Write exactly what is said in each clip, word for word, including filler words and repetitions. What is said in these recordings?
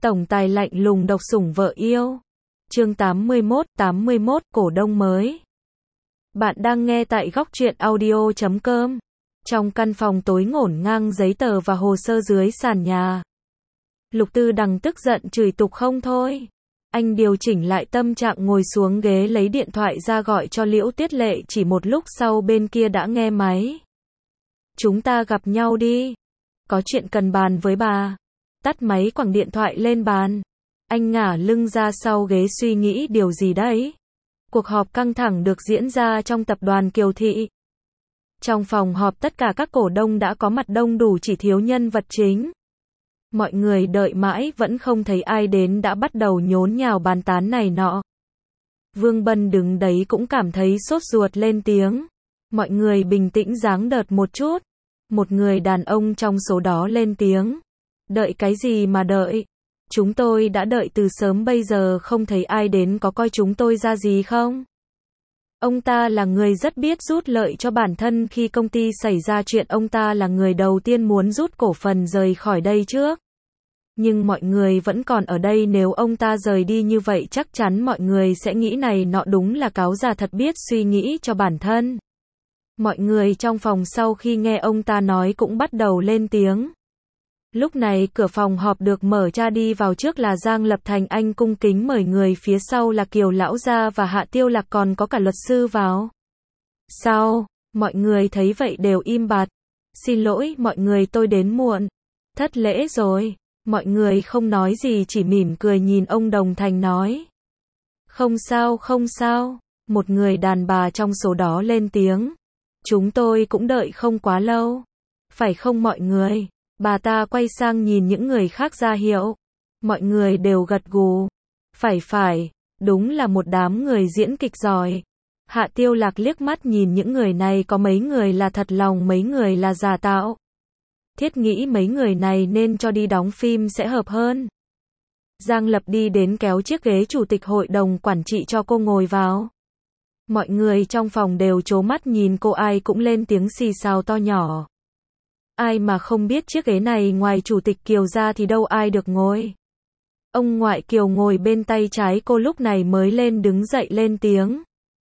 Tổng tài lạnh lùng độc sủng vợ yêu. Chương tám mươi mốt, tám mươi mốt, cổ đông mới. Bạn đang nghe tại góc truyện audio chấm com. Trong căn phòng tối ngổn ngang giấy tờ và hồ sơ dưới sàn nhà. Lục Tư Đằng tức giận chửi tục không thôi. Anh điều chỉnh lại tâm trạng ngồi xuống ghế lấy điện thoại ra gọi cho Liễu Tuyết Lệ, chỉ một lúc sau bên kia đã nghe máy. Chúng ta gặp nhau đi. Có chuyện cần bàn với bà. Tắt máy quẳng điện thoại lên bàn. Anh ngả lưng ra sau ghế suy nghĩ điều gì đấy. Cuộc họp căng thẳng được diễn ra trong tập đoàn Kiều Thị. Trong phòng họp tất cả các cổ đông đã có mặt đông đủ, chỉ thiếu nhân vật chính. Mọi người đợi mãi vẫn không thấy ai đến đã bắt đầu nhốn nhào bàn tán này nọ. Vương Bân đứng đấy cũng cảm thấy sốt ruột lên tiếng. Mọi người bình tĩnh dáng đợt một chút. Một người đàn ông trong số đó lên tiếng. Đợi cái gì mà đợi? Chúng tôi đã đợi từ sớm, bây giờ không thấy ai đến, có coi chúng tôi ra gì không? Ông ta là người rất biết rút lợi cho bản thân, khi công ty xảy ra chuyện ông ta là người đầu tiên muốn rút cổ phần rời khỏi đây trước. Nhưng mọi người vẫn còn ở đây, nếu ông ta rời đi như vậy chắc chắn mọi người sẽ nghĩ này nọ, đúng là cáo già thật biết suy nghĩ cho bản thân. Mọi người trong phòng sau khi nghe ông ta nói cũng bắt đầu lên tiếng. Lúc này cửa phòng họp được mở ra, đi vào trước là Giang Lập Thành, anh cung kính mời người, phía sau là Kiều Lão Gia và Hạ Tiêu Lạc, còn có cả luật sư vào. Sao? Mọi người thấy vậy đều im bặt. Xin lỗi mọi người, tôi đến muộn. Thất lễ rồi. Mọi người không nói gì, chỉ mỉm cười nhìn ông Đồng Thành nói. Không sao, không sao. Một người đàn bà trong số đó lên tiếng. Chúng tôi cũng đợi không quá lâu. Phải không mọi người? Bà ta quay sang nhìn những người khác ra hiệu. Mọi người đều gật gù. Phải phải, đúng là một đám người diễn kịch giỏi. Hạ Tiêu Lạc liếc mắt nhìn những người này, có mấy người là thật lòng, mấy người là giả tạo. Thiết nghĩ mấy người này nên cho đi đóng phim sẽ hợp hơn. Giang Lập đi đến kéo chiếc ghế chủ tịch hội đồng quản trị cho cô ngồi vào. Mọi người trong phòng đều trố mắt nhìn cô, ai cũng lên tiếng xì xào to nhỏ. Ai mà không biết chiếc ghế này ngoài chủ tịch Kiều ra thì đâu ai được ngồi. Ông ngoại Kiều ngồi bên tay trái cô lúc này mới lên đứng dậy lên tiếng.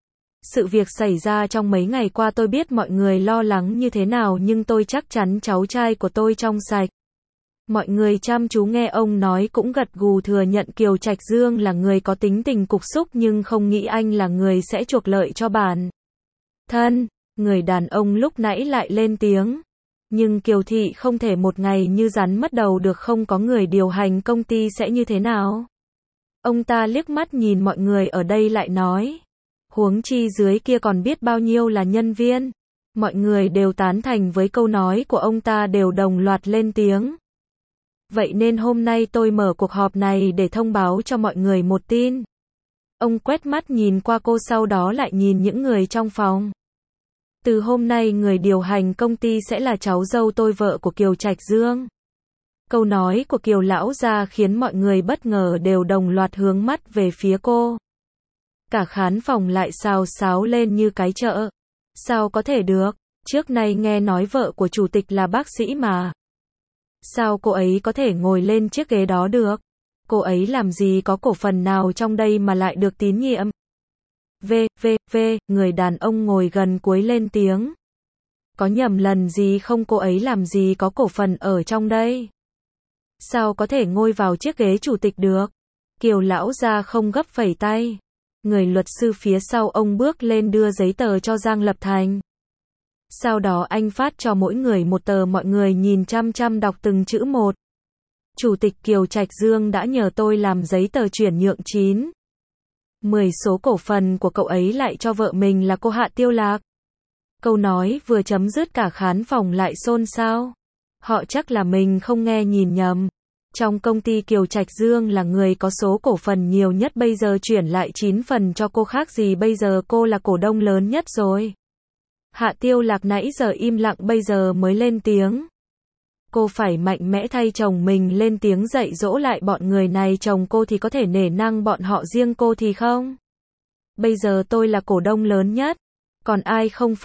Sự việc xảy ra trong mấy ngày qua tôi biết mọi người lo lắng như thế nào, nhưng tôi chắc chắn cháu trai của tôi trong sạch. Mọi người chăm chú nghe ông nói cũng gật gù thừa nhận Kiều Trạch Dương là người có tính tình cục súc, nhưng không nghĩ anh là người sẽ chuộc lợi cho bản thân. Người đàn ông lúc nãy lại lên tiếng. Nhưng Kiều Thị không thể một ngày như rắn mất đầu được, không có người điều hành công ty sẽ như thế nào? Ông ta liếc mắt nhìn mọi người ở đây lại nói. Huống chi dưới kia còn biết bao nhiêu là nhân viên. Mọi người đều tán thành với câu nói của ông ta, đều đồng loạt lên tiếng. Vậy nên hôm nay tôi mở cuộc họp này để thông báo cho mọi người một tin. Ông quét mắt nhìn qua cô, sau đó lại nhìn những người trong phòng. Từ hôm nay người điều hành công ty sẽ là cháu dâu tôi, vợ của Kiều Trạch Dương. Câu nói của Kiều Lão Gia khiến mọi người bất ngờ, đều đồng loạt hướng mắt về phía cô. Cả khán phòng lại xào xáo lên như cái chợ. Sao có thể được? Trước nay nghe nói vợ của chủ tịch là bác sĩ mà. Sao cô ấy có thể ngồi lên chiếc ghế đó được? Cô ấy làm gì có cổ phần nào trong đây mà lại được tín nhiệm? V, V, V, người đàn ông ngồi gần cuối lên tiếng. Có nhầm lần gì không, cô ấy làm gì có cổ phần ở trong đây? Sao có thể ngồi vào chiếc ghế chủ tịch được? Kiều Lão Gia không gấp phẩy tay. Người luật sư phía sau ông bước lên đưa giấy tờ cho Giang Lập Thành. Sau đó anh phát cho mỗi người một tờ, mọi người nhìn chăm chăm đọc từng chữ một. Chủ tịch Kiều Trạch Dương đã nhờ tôi làm giấy tờ chuyển nhượng chín mười số cổ phần của cậu ấy lại cho vợ mình là cô Hạ Tiêu Lạc. Câu nói vừa chấm dứt cả khán phòng lại xôn xao. Họ chắc là mình không nghe nhìn nhầm. Trong công ty Kiều Trạch Dương là người có số cổ phần nhiều nhất, bây giờ chuyển lại chín phần cho cô, khác gì bây giờ cô là cổ đông lớn nhất rồi. Hạ Tiêu Lạc nãy giờ im lặng bây giờ mới lên tiếng. Cô phải mạnh mẽ thay chồng mình lên tiếng dạy dỗ lại bọn người này, chồng cô thì có thể nể nang bọn họ, riêng cô thì không. Bây giờ tôi là cổ đông lớn nhất. Còn ai không phục?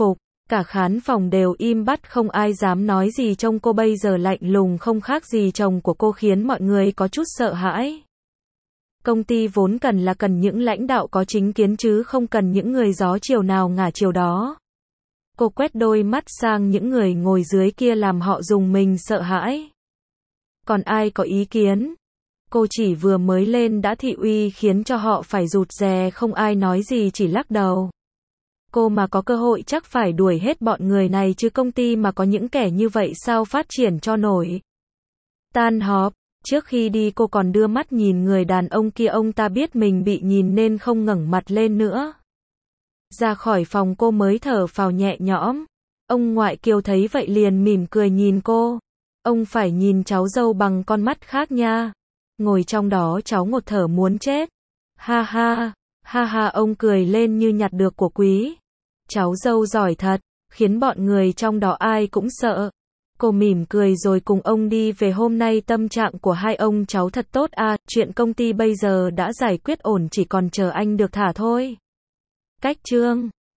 Cả khán phòng đều im bặt không ai dám nói gì, trông cô bây giờ lạnh lùng không khác gì chồng của cô khiến mọi người có chút sợ hãi. Công ty vốn cần là cần những lãnh đạo có chính kiến chứ không cần những người gió chiều nào ngả chiều đó. Cô quét đôi mắt sang những người ngồi dưới kia làm họ rùng mình sợ hãi. Còn ai có ý kiến? Cô chỉ vừa mới lên đã thị uy khiến cho họ phải rụt rè, không ai nói gì chỉ lắc đầu. Cô mà có cơ hội chắc phải đuổi hết bọn người này chứ công ty mà có những kẻ như vậy sao phát triển cho nổi. Tan họp, trước khi đi cô còn đưa mắt nhìn người đàn ông kia, ông ta biết mình bị nhìn nên không ngẩng mặt lên nữa. Ra khỏi phòng cô mới thở phào nhẹ nhõm. Ông ngoại Kiều thấy vậy liền mỉm cười nhìn cô. Ông phải nhìn cháu dâu bằng con mắt khác nha. Ngồi trong đó cháu ngột thở muốn chết. Ha ha, ha ha, ông cười lên như nhặt được của quý. Cháu dâu giỏi thật, khiến bọn người trong đó ai cũng sợ. Cô mỉm cười rồi cùng ông đi về. Hôm nay tâm trạng của hai ông cháu thật tốt à, chuyện công ty bây giờ đã giải quyết ổn, chỉ còn chờ anh được thả thôi. Cách chương